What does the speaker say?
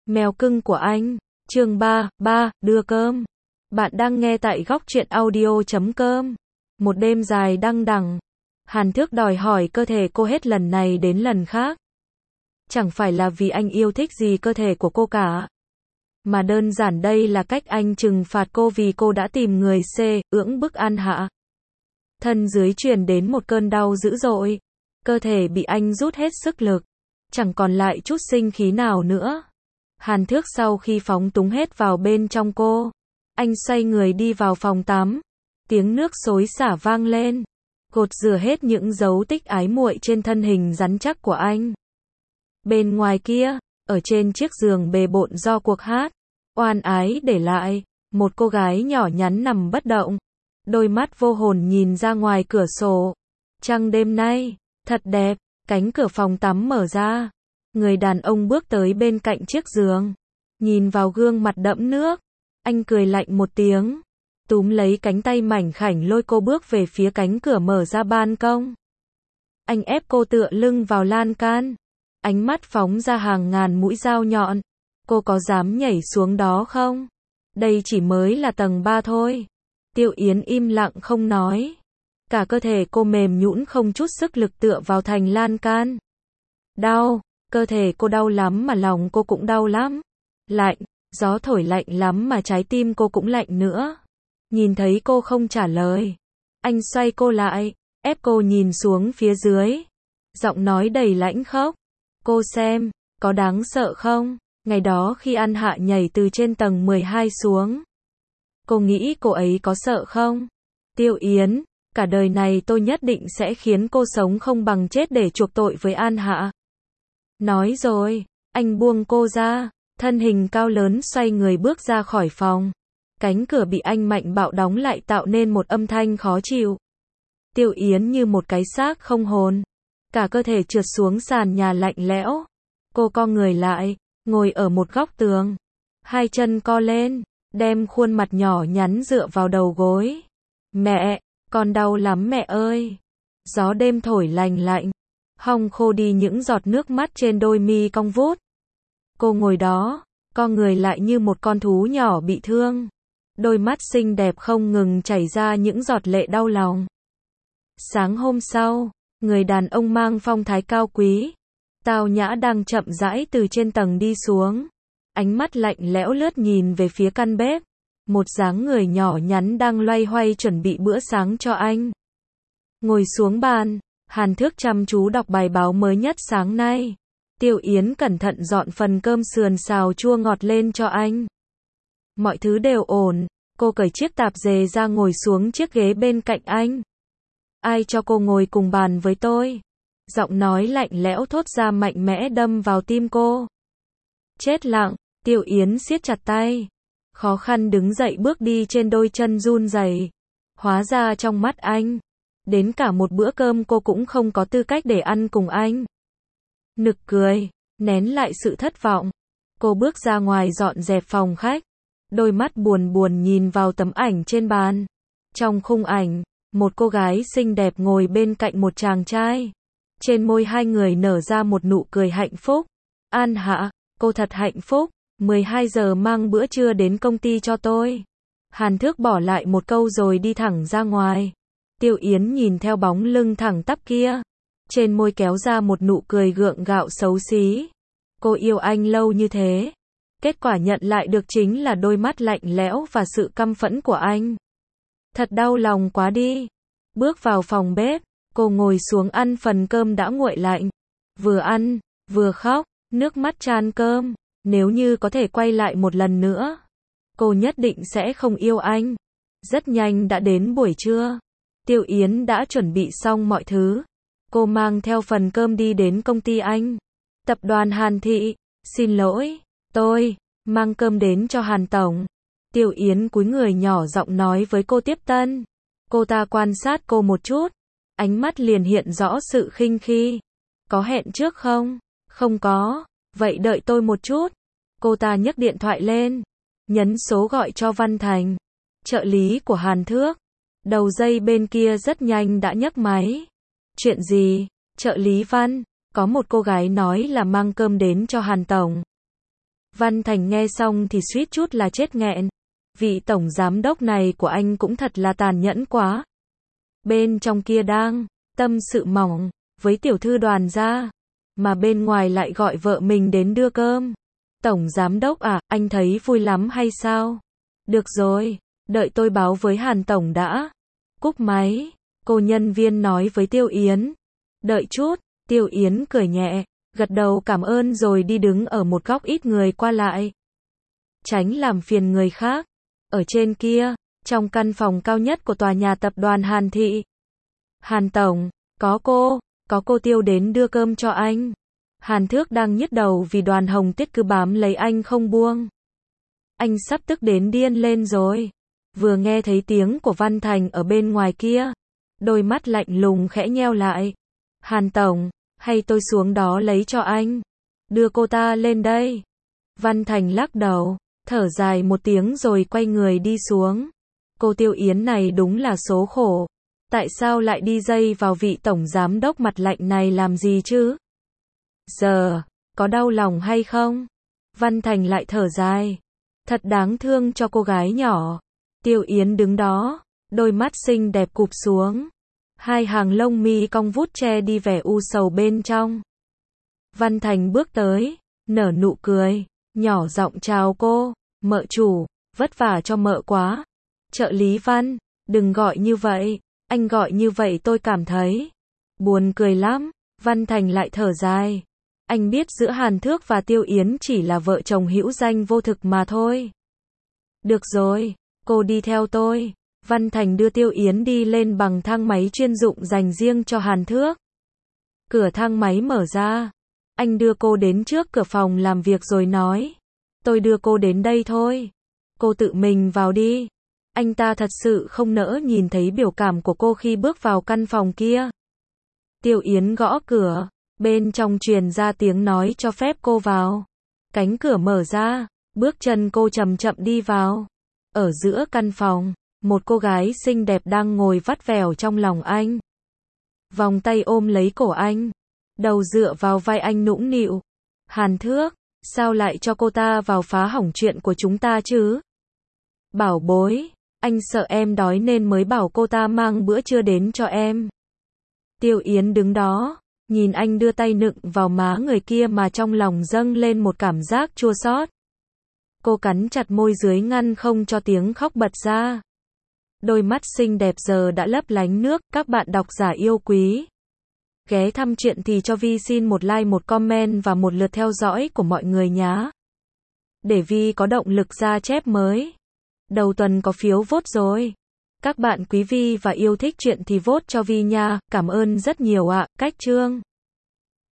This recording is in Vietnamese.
Mèo cưng của anh. Chương 3, đưa cơm. Bạn đang nghe tại góc truyện audio.com. Một đêm dài đăng đằng. Hàn Thước đòi hỏi cơ thể cô hết lần này đến lần khác. Chẳng phải là vì anh yêu thích gì cơ thể của cô cả. Mà đơn giản đây là cách anh trừng phạt cô vì cô đã tìm người cưỡng bức An Hạ. Thân dưới truyền đến một cơn đau dữ dội. Cơ thể bị anh rút hết sức lực. Chẳng còn lại chút sinh khí nào nữa. Hàn Thước sau khi phóng túng hết vào bên trong cô. Anh xoay người đi vào phòng tắm. Tiếng nước xối xả vang lên. Gột rửa hết những dấu tích ái muội trên thân hình rắn chắc của anh. Bên ngoài kia, ở trên chiếc giường bề bộn do cuộc hát oan ái để lại, một cô gái nhỏ nhắn nằm bất động. Đôi mắt vô hồn nhìn ra ngoài cửa sổ. Trăng đêm nay, thật đẹp. Cánh cửa phòng tắm mở ra. Người đàn ông bước tới bên cạnh chiếc giường. Nhìn vào gương mặt đẫm nước. Anh cười lạnh một tiếng. Túm lấy cánh tay mảnh khảnh lôi cô bước về phía cánh cửa mở ra ban công. Anh ép cô tựa lưng vào lan can. Ánh mắt phóng ra hàng ngàn mũi dao nhọn. Cô có dám nhảy xuống đó không? Đây chỉ mới là tầng 3 thôi. Tiêu Yến im lặng không nói. Cả cơ thể cô mềm nhũn không chút sức lực tựa vào thành lan can. Đau, cơ thể cô đau lắm mà lòng cô cũng đau lắm. Lạnh, gió thổi lạnh lắm mà trái tim cô cũng lạnh nữa. Nhìn thấy cô không trả lời. Anh xoay cô lại, ép cô nhìn xuống phía dưới. Giọng nói đầy lãnh khốc. Cô xem, có đáng sợ không? Ngày đó khi An Hạ nhảy từ trên tầng 12 xuống. Cô nghĩ cô ấy có sợ không? Tiêu Yến, cả đời này tôi nhất định sẽ khiến cô sống không bằng chết để chuộc tội với An Hạ. Nói rồi, anh buông cô ra, thân hình cao lớn xoay người bước ra khỏi phòng. Cánh cửa bị anh mạnh bạo đóng lại tạo nên một âm thanh khó chịu. Tiêu Yến như một cái xác không hồn. Cả cơ thể trượt xuống sàn nhà lạnh lẽo. Cô co người lại, ngồi ở một góc tường. Hai chân co lên, đem khuôn mặt nhỏ nhắn dựa vào đầu gối. Mẹ, con đau lắm mẹ ơi. Gió đêm thổi lành lạnh. Hong khô đi những giọt nước mắt trên đôi mi cong vút. Cô ngồi đó, co người lại như một con thú nhỏ bị thương. Đôi mắt xinh đẹp không ngừng chảy ra những giọt lệ đau lòng. Sáng hôm sau, người đàn ông mang phong thái cao quý, tao nhã đang chậm rãi từ trên tầng đi xuống. Ánh mắt lạnh lẽo lướt nhìn về phía căn bếp. Một dáng người nhỏ nhắn đang loay hoay chuẩn bị bữa sáng cho anh. Ngồi xuống bàn, Hàn Thước chăm chú đọc bài báo mới nhất sáng nay. Tiêu Yến cẩn thận dọn phần cơm sườn xào chua ngọt lên cho anh. Mọi thứ đều ổn, cô cởi chiếc tạp dề ra ngồi xuống chiếc ghế bên cạnh anh. Ai cho cô ngồi cùng bàn với tôi? Giọng nói lạnh lẽo thốt ra mạnh mẽ đâm vào tim cô. Chết lặng, Tiêu Yến siết chặt tay. Khó khăn đứng dậy bước đi trên đôi chân run rẩy. Hóa ra trong mắt anh, đến cả một bữa cơm cô cũng không có tư cách để ăn cùng anh. Nực cười, nén lại sự thất vọng. Cô bước ra ngoài dọn dẹp phòng khách. Đôi mắt buồn buồn nhìn vào tấm ảnh trên bàn. Trong khung ảnh, một cô gái xinh đẹp ngồi bên cạnh một chàng trai. Trên môi hai người nở ra một nụ cười hạnh phúc. An Hạ, cô thật hạnh phúc. 12 giờ mang bữa trưa đến công ty cho tôi. Hàn Thước bỏ lại một câu rồi đi thẳng ra ngoài. Tiêu Yến nhìn theo bóng lưng thẳng tắp kia. Trên môi kéo ra một nụ cười gượng gạo xấu xí. Cô yêu anh lâu như thế. Kết quả nhận lại được chính là đôi mắt lạnh lẽo và sự căm phẫn của anh. Thật đau lòng quá đi. Bước vào phòng bếp, cô ngồi xuống ăn phần cơm đã nguội lạnh. Vừa ăn, vừa khóc, nước mắt tràn cơm. Nếu như có thể quay lại một lần nữa, cô nhất định sẽ không yêu anh. Rất nhanh đã đến buổi trưa. Tiêu Yến đã chuẩn bị xong mọi thứ. Cô mang theo phần cơm đi đến công ty anh. Tập đoàn Hàn Thị, xin lỗi, tôi mang cơm đến cho Hàn Tổng. Tiêu Yến cúi người nhỏ giọng nói với cô tiếp tân. Cô ta quan sát cô một chút. Ánh mắt liền hiện rõ sự khinh khi. Có hẹn trước không? Không có. Vậy đợi tôi một chút. Cô ta nhấc điện thoại lên. Nhấn số gọi cho Văn Thành, trợ lý của Hàn Thước. Đầu dây bên kia rất nhanh đã nhấc máy. Chuyện gì? Trợ lý Văn, có một cô gái nói là mang cơm đến cho Hàn Tổng. Văn Thành nghe xong thì suýt chút là chết nghẹn. Vị tổng giám đốc này của anh cũng thật là tàn nhẫn quá. Bên trong kia đang tâm sự mỏng với tiểu thư Đoàn gia, mà bên ngoài lại gọi vợ mình đến đưa cơm. Tổng giám đốc à, anh thấy vui lắm hay sao? Được rồi, đợi tôi báo với Hàn tổng đã. Cúp máy, cô nhân viên nói với Tiêu Yến. Đợi chút, Tiêu Yến cười nhẹ, gật đầu cảm ơn rồi đi đứng ở một góc ít người qua lại. Tránh làm phiền người khác. Ở trên kia, trong căn phòng cao nhất của tòa nhà tập đoàn Hàn Thị. Hàn tổng, có cô Tiêu đến đưa cơm cho anh. Hàn Thước đang nhức đầu vì Đoàn Hồng Tiết cứ bám lấy anh không buông. Anh sắp tức đến điên lên rồi. Vừa nghe thấy tiếng của Văn Thành ở bên ngoài kia, đôi mắt lạnh lùng khẽ nheo lại. Hàn tổng, hay tôi xuống đó lấy cho anh? Đưa cô ta lên đây. Văn Thành lắc đầu, thở dài một tiếng rồi quay người đi xuống. Cô Tiêu Yến này đúng là số khổ. Tại sao lại đi dây vào vị tổng giám đốc mặt lạnh này làm gì chứ? Giờ, có đau lòng hay không? Văn Thành lại thở dài. Thật đáng thương cho cô gái nhỏ. Tiêu Yến đứng đó, đôi mắt xinh đẹp cụp xuống. Hai hàng lông mi cong vút che đi vẻ u sầu bên trong. Văn Thành bước tới, nở nụ cười, nhỏ giọng chào cô. Mợ chủ, vất vả cho mợ quá. Trợ lý Văn, đừng gọi như vậy. Anh gọi như vậy tôi cảm thấy buồn cười lắm. Văn Thành lại thở dài. Anh biết giữa Hàn Thước và Tiêu Yến chỉ là vợ chồng hữu danh vô thực mà thôi. Được rồi, cô đi theo tôi. Văn Thành đưa Tiêu Yến đi lên bằng thang máy chuyên dụng dành riêng cho Hàn Thước. Cửa thang máy mở ra. Anh đưa cô đến trước cửa phòng làm việc rồi nói. Tôi đưa cô đến đây thôi. Cô tự mình vào đi. Anh ta thật sự không nỡ nhìn thấy biểu cảm của cô khi bước vào căn phòng kia. Tiêu Yến gõ cửa. Bên trong truyền ra tiếng nói cho phép cô vào. Cánh cửa mở ra. Bước chân cô chậm chậm đi vào. Ở giữa căn phòng, một cô gái xinh đẹp đang ngồi vắt vẻo trong lòng anh. Vòng tay ôm lấy cổ anh. Đầu dựa vào vai anh nũng nịu. Hàn Thước, sao lại cho cô ta vào phá hỏng chuyện của chúng ta chứ? Bảo bối, anh sợ em đói nên mới bảo cô ta mang bữa trưa đến cho em. Tiêu Yến đứng đó, nhìn anh đưa tay nựng vào má người kia mà trong lòng dâng lên một cảm giác chua xót. Cô cắn chặt môi dưới ngăn không cho tiếng khóc bật ra. Đôi mắt xinh đẹp giờ đã lấp lánh nước. Các bạn độc giả yêu quý, ghé thăm truyện thì cho Vi xin một like, một comment và một lượt theo dõi của mọi người nhé. Để Vi có động lực ra chép mới. Đầu tuần có phiếu vote rồi. Các bạn quý Vi và yêu thích truyện thì vote cho Vi nha. Cảm ơn rất nhiều ạ. Cách chương